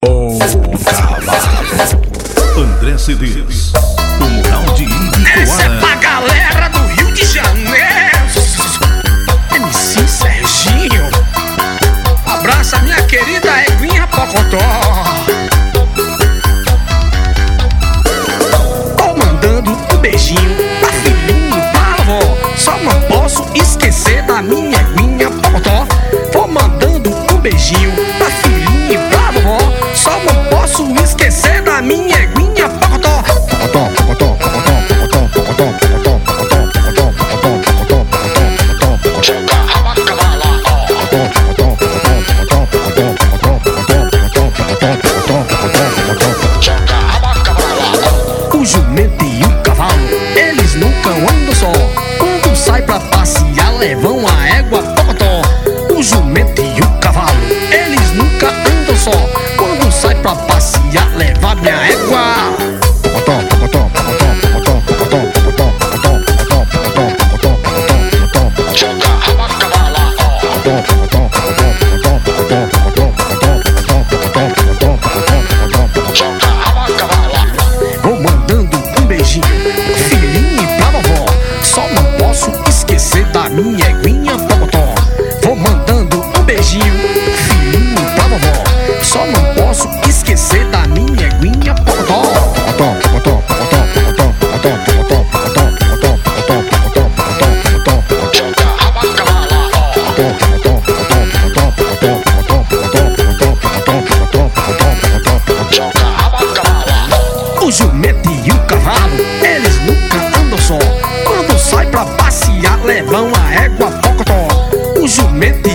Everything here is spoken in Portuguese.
O Cavalo. André Cedês, o Mural de Ibicoara. Essa é pra galera do Rio de Janeiro. MC Serginho. Abraça minha querida Eguinha Pocotó. Tô mandando um beijinho pra filhinho e pra avó. Só não posso esquecer da minha Eguinha Pocotó. Tô mandando um beijinho pra filhinho e pra avó. Só não posso esquecer da minha Eguinha Pocotó. Pocotó, pocotó, pocotó, pocotó, pocotó, pocotó, pocotó, pocotó, pocotó, pocotó, pocotó. Joga a cavala. O jumento e o cavalo, eles nunca andam só. Quando sai pra passear, levam a égua Pocotó. O jumento e o cavalo, eles nunca andam só. Quando sai pra passear, leva minha égua. Pocotó, pocotó, pocotó, pocotó, pocotó, pocotó, pocotó, pocotó, pocotó, pocotó, pocotó, pocotó. Joga a cavala. Pocotó, pocotó, pocotó, pocotó, pocotó, pocotó, pocotó, pocotó, pocotó, pocotó, pocotó. Joga a cavala. Vou mandando um beijinho, filhinho e pra vovó. Só não posso esquecer da minha Eguinha Pocotó. Vou mandando um beijinho, filhinho e pra vovó. Só não posso esquecer da minha Eguinha Pocotó. Pocotó, pocotó, pocotó, pocotó, pocotó, pocotó, pocotó, pocotó, pocotó, pocotó, pocotó, pocotó. Joga a cavala. Pocotó, pocotó, pocotó, pocotó, pocotó, pocotó, pocotó, pocotó, pocotó, pocotó, pocotó. Joga a cavala. O jumento e o cavalo, eles nunca andam só. Quando sai pra passear, levam a égua Pocotó. O jumento